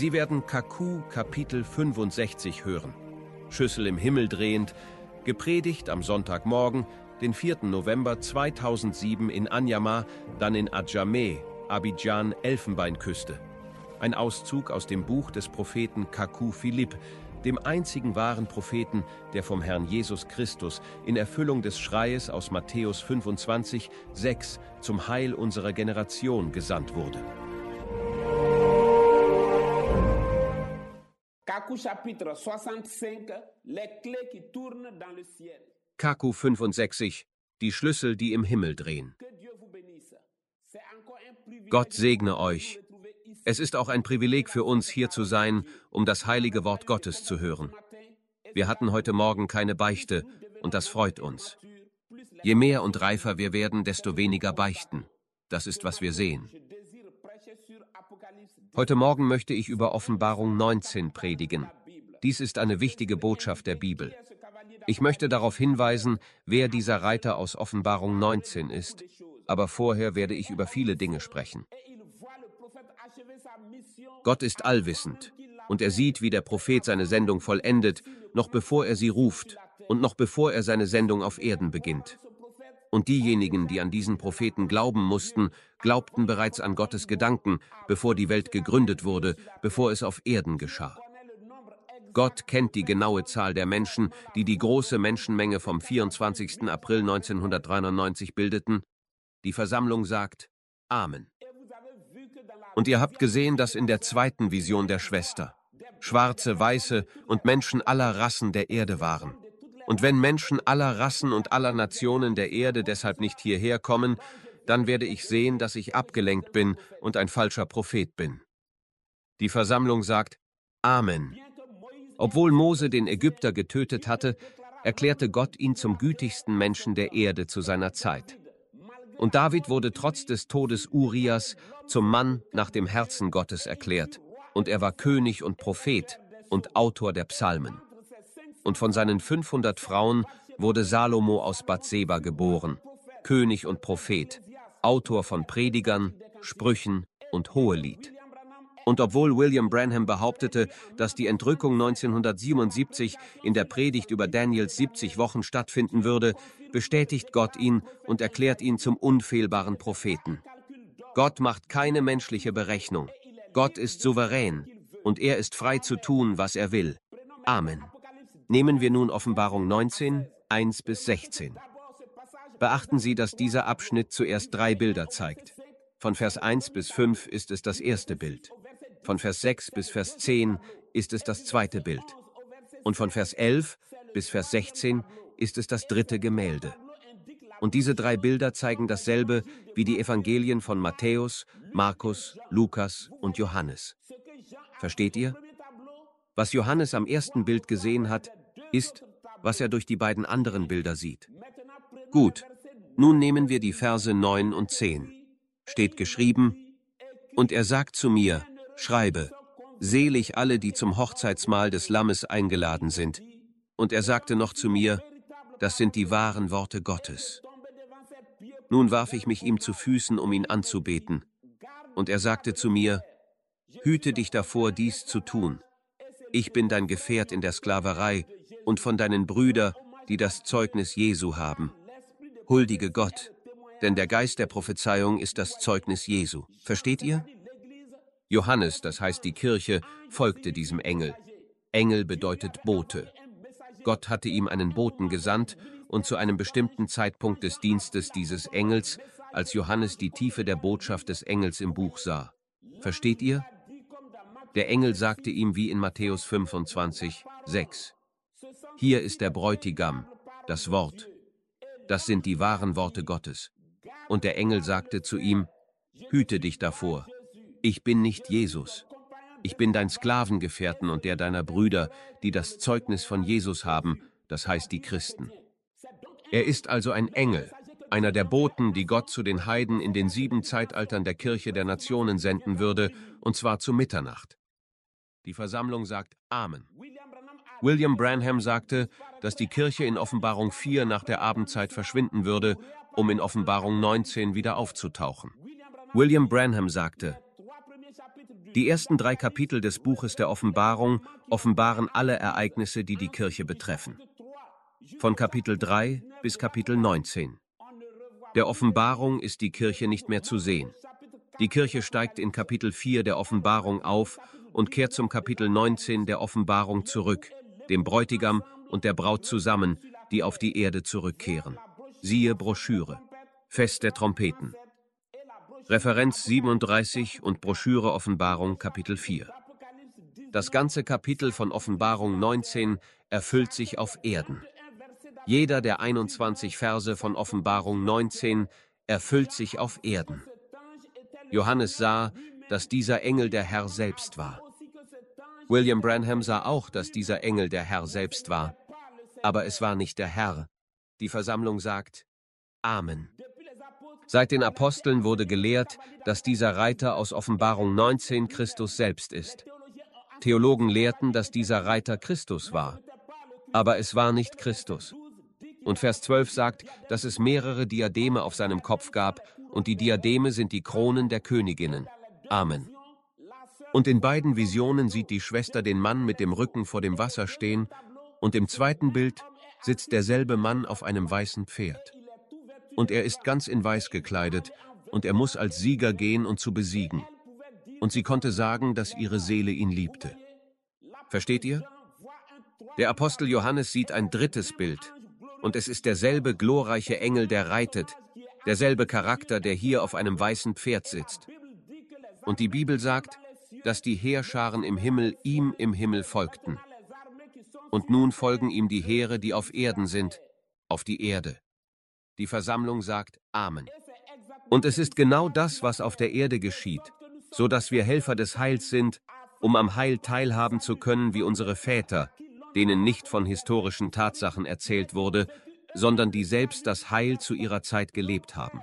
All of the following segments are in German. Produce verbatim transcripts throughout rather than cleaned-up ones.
Sie werden Kaku Kapitel fünfundsechzig hören. Schüssel im Himmel drehend, gepredigt am Sonntagmorgen, den vierten November zweitausendsieben in Anyama, dann in Adjamé, Abidjan, Elfenbeinküste. Ein Auszug aus dem Buch des Propheten Kaku Philipp, dem einzigen wahren Propheten, der vom Herrn Jesus Christus in Erfüllung des Schreies aus Matthäus fünfundzwanzig, sechs zum Heil unserer Generation gesandt wurde. Kaku fünfundsechzig, die Schlüssel, die im Himmel drehen. Gott segne euch. Es ist auch ein Privileg für uns, hier zu sein, um das heilige Wort Gottes zu hören. Wir hatten heute Morgen keine Beichte, und das freut uns. Je mehr und reifer wir werden, desto weniger beichten. Das ist, was wir sehen. Heute Morgen möchte ich über Offenbarung neunzehn predigen. Dies ist eine wichtige Botschaft der Bibel. Ich möchte darauf hinweisen, wer dieser Reiter aus Offenbarung neunzehn ist, aber vorher werde ich über viele Dinge sprechen. Gott ist allwissend, und er sieht, wie der Prophet seine Sendung vollendet, noch bevor er sie ruft und noch bevor er seine Sendung auf Erden beginnt. Und diejenigen, die an diesen Propheten glauben mussten, glaubten bereits an Gottes Gedanken, bevor die Welt gegründet wurde, bevor es auf Erden geschah. Gott kennt die genaue Zahl der Menschen, die die große Menschenmenge vom vierundzwanzigsten April neunzehnhundertdreiundneunzig bildeten. Die Versammlung sagt Amen. Und ihr habt gesehen, dass in der zweiten Vision der Schwester Schwarze, Weiße und Menschen aller Rassen der Erde waren. Und wenn Menschen aller Rassen und aller Nationen der Erde deshalb nicht hierher kommen, dann werde ich sehen, dass ich abgelenkt bin und ein falscher Prophet bin. Die Versammlung sagt Amen. Obwohl Mose den Ägypter getötet hatte, erklärte Gott ihn zum gütigsten Menschen der Erde zu seiner Zeit. Und David wurde trotz des Todes Urias zum Mann nach dem Herzen Gottes erklärt. Und er war König und Prophet und Autor der Psalmen. Und von seinen fünfhundert Frauen wurde Salomo aus Bathseba geboren, König und Prophet, Autor von Predigern, Sprüchen und Hohelied. Und obwohl William Branham behauptete, dass die Entrückung neunzehnhundertsiebenundsiebzig in der Predigt über Daniels siebzig Wochen stattfinden würde, bestätigt Gott ihn und erklärt ihn zum unfehlbaren Propheten. Gott macht keine menschliche Berechnung. Gott ist souverän und er ist frei zu tun, was er will. Amen. Nehmen wir nun Offenbarung neunzehn, eins bis sechzehn. Beachten Sie, dass dieser Abschnitt zuerst drei Bilder zeigt. Von Vers eins bis fünf ist es das erste Bild. Von Vers sechs bis Vers zehn ist es das zweite Bild. Und von Vers elf bis Vers sechzehn ist es das dritte Gemälde. Und diese drei Bilder zeigen dasselbe wie die Evangelien von Matthäus, Markus, Lukas und Johannes. Versteht ihr? Was Johannes am ersten Bild gesehen hat, ist, was er durch die beiden anderen Bilder sieht. Gut, nun nehmen wir die Verse neun und zehn. Steht geschrieben, und er sagt zu mir, schreibe, selig alle, die zum Hochzeitsmahl des Lammes eingeladen sind. Und er sagte noch zu mir, das sind die wahren Worte Gottes. Nun warf ich mich ihm zu Füßen, um ihn anzubeten. Und er sagte zu mir, hüte dich davor, dies zu tun. Ich bin dein Gefährt in der Sklaverei und von deinen Brüdern, die das Zeugnis Jesu haben. Huldige Gott, denn der Geist der Prophezeiung ist das Zeugnis Jesu. Versteht ihr? Johannes, das heißt die Kirche, folgte diesem Engel. Engel bedeutet Bote. Gott hatte ihm einen Boten gesandt und zu einem bestimmten Zeitpunkt des Dienstes dieses Engels, als Johannes die Tiefe der Botschaft des Engels im Buch sah. Versteht ihr? Der Engel sagte ihm wie in Matthäus fünfundzwanzig, sechs. Hier ist der Bräutigam, das Wort. Das sind die wahren Worte Gottes. Und der Engel sagte zu ihm, hüte dich davor. Ich bin nicht Jesus. Ich bin dein Sklavengefährten und der deiner Brüder, die das Zeugnis von Jesus haben, das heißt die Christen. Er ist also ein Engel, einer der Boten, die Gott zu den Heiden in den sieben Zeitaltern der Kirche der Nationen senden würde, und zwar zu Mitternacht. Die Versammlung sagt Amen. William Branham sagte, dass die Kirche in Offenbarung vier nach der Abendzeit verschwinden würde, um in Offenbarung neunzehn wieder aufzutauchen. William Branham sagte, Die ersten drei Kapitel des Buches der Offenbarung offenbaren alle Ereignisse, die die Kirche betreffen. Von Kapitel drei bis Kapitel neunzehn. Der Offenbarung ist die Kirche nicht mehr zu sehen. Die Kirche steigt in Kapitel vier der Offenbarung auf und kehrt zum Kapitel neunzehn der Offenbarung zurück, dem Bräutigam und der Braut zusammen, die auf die Erde zurückkehren. Siehe Broschüre. Fest der Trompeten. Referenz siebenunddreißig und Broschüre Offenbarung Kapitel vier. Das ganze Kapitel von Offenbarung neunzehn erfüllt sich auf Erden. Jeder der einundzwanzig Verse von Offenbarung neunzehn erfüllt sich auf Erden. Johannes sah, dass dieser Engel der Herr selbst war. William Branham sah auch, dass dieser Engel der Herr selbst war. Aber es war nicht der Herr. Die Versammlung sagt Amen. Seit den Aposteln wurde gelehrt, dass dieser Reiter aus Offenbarung neunzehn Christus selbst ist. Theologen lehrten, dass dieser Reiter Christus war. Aber es war nicht Christus. Und Vers zwölf sagt, dass es mehrere Diademe auf seinem Kopf gab, und die Diademe sind die Kronen der Königinnen. Amen. Und in beiden Visionen sieht die Schwester den Mann mit dem Rücken vor dem Wasser stehen, und im zweiten Bild sitzt derselbe Mann auf einem weißen Pferd. Und er ist ganz in Weiß gekleidet, und er muss als Sieger gehen und zu besiegen. Und sie konnte sagen, dass ihre Seele ihn liebte. Versteht ihr? Der Apostel Johannes sieht ein drittes Bild, und es ist derselbe glorreiche Engel, der reitet, derselbe Charakter, der hier auf einem weißen Pferd sitzt. Und die Bibel sagt, dass die Heerscharen im Himmel ihm im Himmel folgten. Und nun folgen ihm die Heere, die auf Erden sind, auf die Erde. Die Versammlung sagt Amen. Und es ist genau das, was auf der Erde geschieht, so dass wir Helfer des Heils sind, um am Heil teilhaben zu können wie unsere Väter, denen nicht von historischen Tatsachen erzählt wurde, sondern die selbst das Heil zu ihrer Zeit gelebt haben.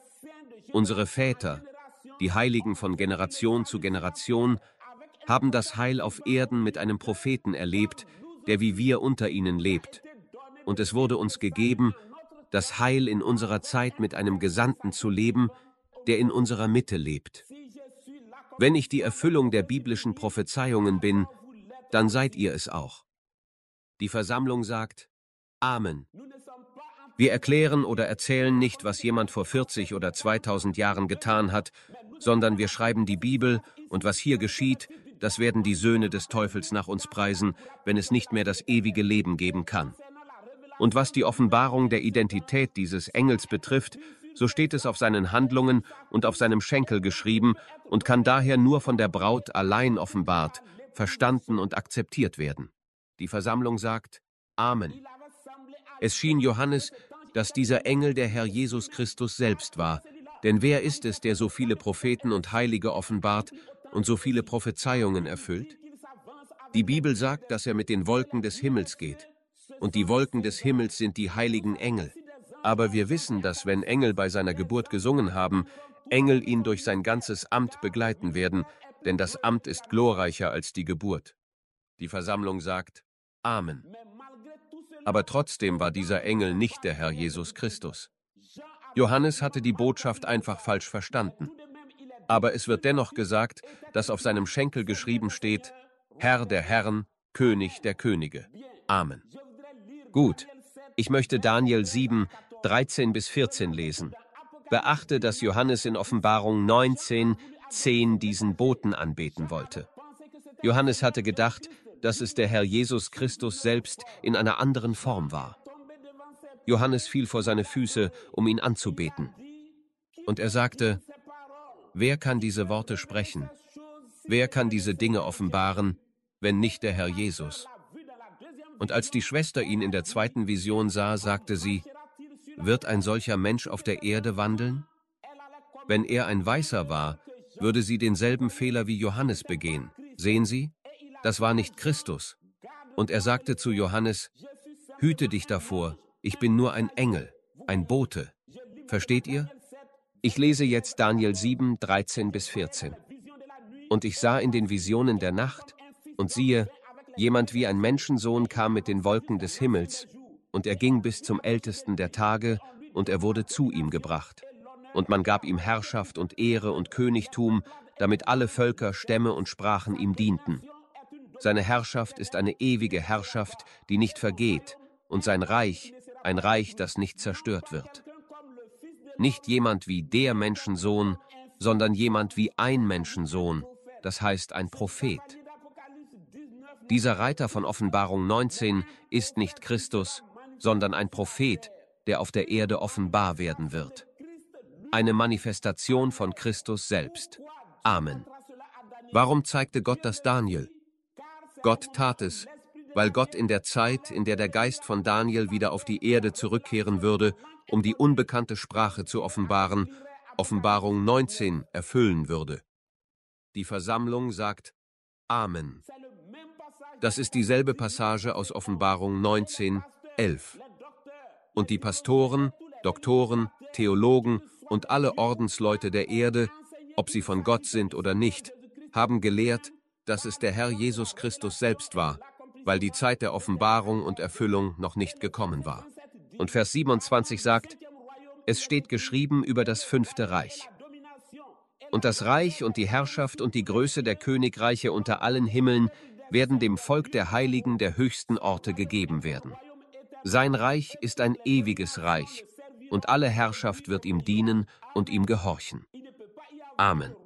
Unsere Väter, die Heiligen von Generation zu Generation, haben das Heil auf Erden mit einem Propheten erlebt, der wie wir unter ihnen lebt. Und es wurde uns gegeben, das Heil in unserer Zeit mit einem Gesandten zu leben, der in unserer Mitte lebt. Wenn ich die Erfüllung der biblischen Prophezeiungen bin, dann seid ihr es auch. Die Versammlung sagt Amen. Wir erklären oder erzählen nicht, was jemand vor vierzig oder zweitausend Jahren getan hat, sondern wir schreiben die Bibel, und was hier geschieht, das werden die Söhne des Teufels nach uns preisen, wenn es nicht mehr das ewige Leben geben kann. Und was die Offenbarung der Identität dieses Engels betrifft, so steht es auf seinen Handlungen und auf seinem Schenkel geschrieben und kann daher nur von der Braut allein offenbart, verstanden und akzeptiert werden. Die Versammlung sagt Amen. Es schien Johannes, dass dieser Engel der Herr Jesus Christus selbst war. Denn wer ist es, der so viele Propheten und Heilige offenbart und so viele Prophezeiungen erfüllt? Die Bibel sagt, dass er mit den Wolken des Himmels geht. Und die Wolken des Himmels sind die heiligen Engel. Aber wir wissen, dass wenn Engel bei seiner Geburt gesungen haben, Engel ihn durch sein ganzes Amt begleiten werden, denn das Amt ist glorreicher als die Geburt. Die Versammlung sagt Amen. Aber trotzdem war dieser Engel nicht der Herr Jesus Christus. Johannes hatte die Botschaft einfach falsch verstanden. Aber es wird dennoch gesagt, dass auf seinem Schenkel geschrieben steht, Herr der Herren, König der Könige. Amen. Gut, ich möchte Daniel sieben, dreizehn bis vierzehn lesen. Beachte, dass Johannes in Offenbarung neunzehn, zehn diesen Boten anbeten wollte. Johannes hatte gedacht, dass es der Herr Jesus Christus selbst in einer anderen Form war. Johannes fiel vor seine Füße, um ihn anzubeten. Und er sagte, wer kann diese Worte sprechen? Wer kann diese Dinge offenbaren, wenn nicht der Herr Jesus? Und als die Schwester ihn in der zweiten Vision sah, sagte sie, wird ein solcher Mensch auf der Erde wandeln? Wenn er ein Weißer war, würde sie denselben Fehler wie Johannes begehen. Sehen Sie? Das war nicht Christus. Und er sagte zu Johannes, hüte dich davor, ich bin nur ein Engel, ein Bote. Versteht ihr? Ich lese jetzt Daniel sieben, dreizehn bis vierzehn. Und ich sah in den Visionen der Nacht, und siehe, jemand wie ein Menschensohn kam mit den Wolken des Himmels, und er ging bis zum Ältesten der Tage, und er wurde zu ihm gebracht. Und man gab ihm Herrschaft und Ehre und Königtum, damit alle Völker, Stämme und Sprachen ihm dienten. Seine Herrschaft ist eine ewige Herrschaft, die nicht vergeht, und sein Reich ein Reich, das nicht zerstört wird. Nicht jemand wie der Menschensohn, sondern jemand wie ein Menschensohn, das heißt ein Prophet. Dieser Reiter von Offenbarung neunzehn ist nicht Christus, sondern ein Prophet, der auf der Erde offenbar werden wird. Eine Manifestation von Christus selbst. Amen. Warum zeigte Gott das Daniel? Gott tat es, weil Gott in der Zeit, in der der Geist von Daniel wieder auf die Erde zurückkehren würde, um die unbekannte Sprache zu offenbaren, Offenbarung neunzehn erfüllen würde. Die Versammlung sagt Amen. Das ist dieselbe Passage aus Offenbarung neunzehn, elf. Und die Pastoren, Doktoren, Theologen und alle Ordensleute der Erde, ob sie von Gott sind oder nicht, haben gelehrt, dass es der Herr Jesus Christus selbst war, weil die Zeit der Offenbarung und Erfüllung noch nicht gekommen war. Und Vers siebenundzwanzig sagt, es steht geschrieben über das fünfte Reich. Und das Reich und die Herrschaft und die Größe der Königreiche unter allen Himmeln werden dem Volk der Heiligen der höchsten Orte gegeben werden. Sein Reich ist ein ewiges Reich, und alle Herrschaft wird ihm dienen und ihm gehorchen. Amen.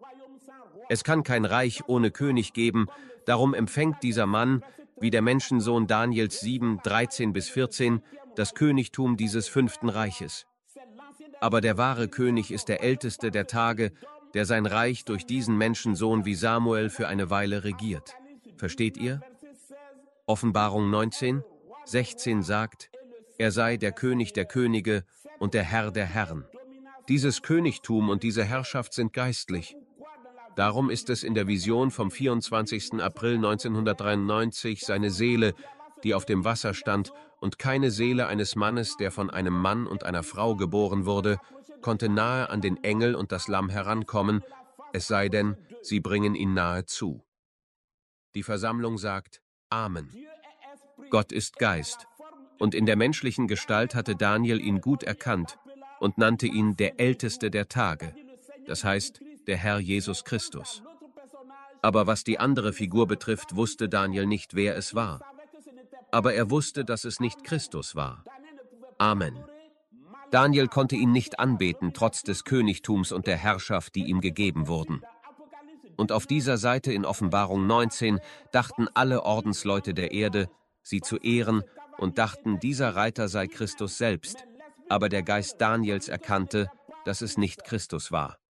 Es kann kein Reich ohne König geben, darum empfängt dieser Mann, wie der Menschensohn Daniels sieben, dreizehn bis vierzehn, das Königtum dieses fünften Reiches. Aber der wahre König ist der Älteste der Tage, der sein Reich durch diesen Menschensohn wie Samuel für eine Weile regiert. Versteht ihr? Offenbarung neunzehn, sechzehn sagt, er sei der König der Könige und der Herr der Herren. Dieses Königtum und diese Herrschaft sind geistlich. Darum ist es in der Vision vom vierundzwanzigsten April neunzehnhundertdreiundneunzig seine Seele, die auf dem Wasser stand, und keine Seele eines Mannes, der von einem Mann und einer Frau geboren wurde, konnte nahe an den Engel und das Lamm herankommen, es sei denn, sie bringen ihn nahe zu. Die Versammlung sagt Amen. Gott ist Geist, und in der menschlichen Gestalt hatte Daniel ihn gut erkannt und nannte ihn der Älteste der Tage, das heißt, der Herr Jesus Christus. Aber was die andere Figur betrifft, wusste Daniel nicht, wer es war. Aber er wusste, dass es nicht Christus war. Amen. Daniel konnte ihn nicht anbeten, trotz des Königtums und der Herrschaft, die ihm gegeben wurden. Und auf dieser Seite in Offenbarung neunzehn dachten alle Ordensleute der Erde, sie zu ehren, und dachten, dieser Reiter sei Christus selbst. Aber der Geist Daniels erkannte, dass es nicht Christus war.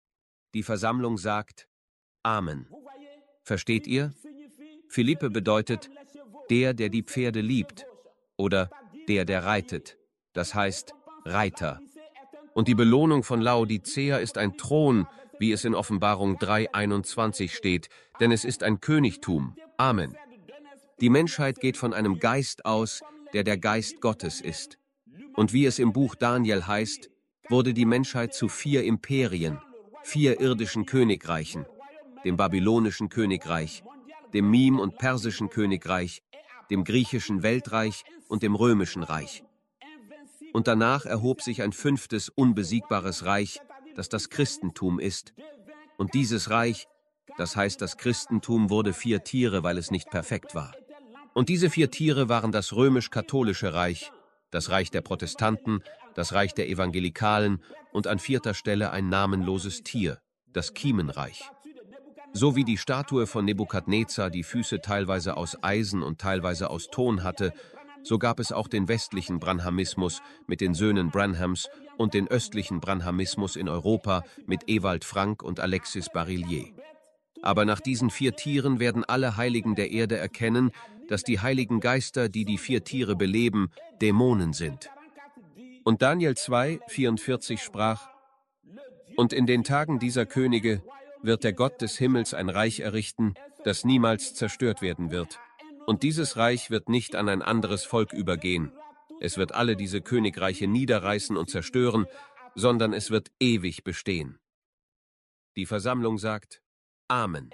Die Versammlung sagt Amen. Versteht ihr? Philippe bedeutet der, der die Pferde liebt, oder der, der reitet, das heißt Reiter. Und die Belohnung von Laodicea ist ein Thron, wie es in Offenbarung drei einundzwanzig steht, denn es ist ein Königtum. Amen. Die Menschheit geht von einem Geist aus, der der Geist Gottes ist. Und wie es im Buch Daniel heißt, wurde die Menschheit zu vier Imperien, vier irdischen Königreichen, dem babylonischen Königreich, dem Mim- und persischen Königreich, dem griechischen Weltreich und dem römischen Reich. Und danach erhob sich ein fünftes, unbesiegbares Reich, das das Christentum ist. Und dieses Reich, das heißt das Christentum, wurde vier Tiere, weil es nicht perfekt war. Und diese vier Tiere waren das römisch-katholische Reich, das Reich der Protestanten, das Reich der Evangelikalen und an vierter Stelle ein namenloses Tier, das Kiemenreich. So wie die Statue von Nebukadnezar die Füße teilweise aus Eisen und teilweise aus Ton hatte, so gab es auch den westlichen Branhamismus mit den Söhnen Branhams und den östlichen Branhamismus in Europa mit Ewald Frank und Alexis Barillier. Aber nach diesen vier Tieren werden alle Heiligen der Erde erkennen, dass die heiligen Geister, die die vier Tiere beleben, Dämonen sind. Und Daniel zwei, vierundvierzig sprach, und in den Tagen dieser Könige wird der Gott des Himmels ein Reich errichten, das niemals zerstört werden wird. Und dieses Reich wird nicht an ein anderes Volk übergehen. Es wird alle diese Königreiche niederreißen und zerstören, sondern es wird ewig bestehen. Die Versammlung sagt Amen.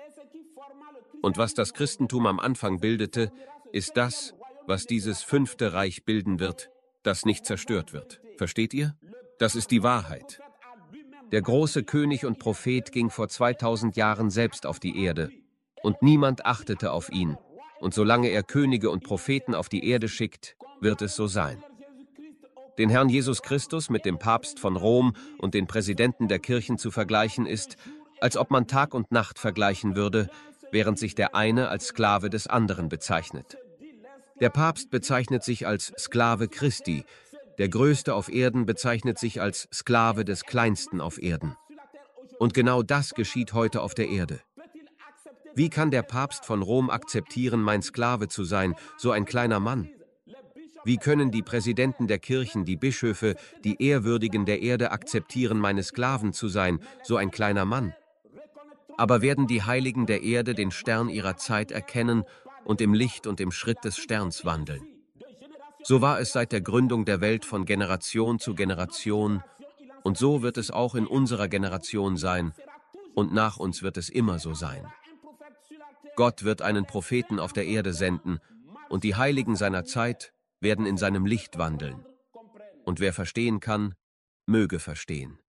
Und was das Christentum am Anfang bildete, ist das, was dieses fünfte Reich bilden wird, das nicht zerstört wird. Versteht ihr? Das ist die Wahrheit. Der große König und Prophet ging vor zweitausend Jahren selbst auf die Erde, und niemand achtete auf ihn. Und solange er Könige und Propheten auf die Erde schickt, wird es so sein. Den Herrn Jesus Christus mit dem Papst von Rom und den Präsidenten der Kirchen zu vergleichen ist, als ob man Tag und Nacht vergleichen würde, während sich der eine als Sklave des anderen bezeichnet. Der Papst bezeichnet sich als Sklave Christi, der Größte auf Erden bezeichnet sich als Sklave des Kleinsten auf Erden. Und genau das geschieht heute auf der Erde. Wie kann der Papst von Rom akzeptieren, mein Sklave zu sein, so ein kleiner Mann? Wie können die Präsidenten der Kirchen, die Bischöfe, die Ehrwürdigen der Erde akzeptieren, meine Sklaven zu sein, so ein kleiner Mann? Aber werden die Heiligen der Erde den Stern ihrer Zeit erkennen und im Licht und im Schritt des Sterns wandeln? So war es seit der Gründung der Welt von Generation zu Generation, und so wird es auch in unserer Generation sein, und nach uns wird es immer so sein. Gott wird einen Propheten auf der Erde senden, und die Heiligen seiner Zeit werden in seinem Licht wandeln. Und wer verstehen kann, möge verstehen.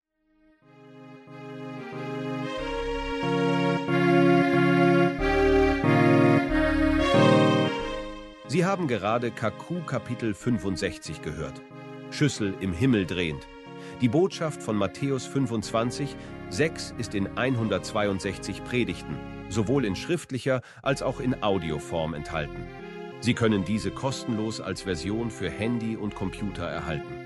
Sie haben gerade K Q Kapitel fünfundsechzig gehört. Schüssel im Himmel drehend. Die Botschaft von Matthäus fünfundzwanzig, sechs ist in hundertzweiundsechzig Predigten, sowohl in schriftlicher als auch in Audioform enthalten. Sie können diese kostenlos als Version für Handy und Computer erhalten.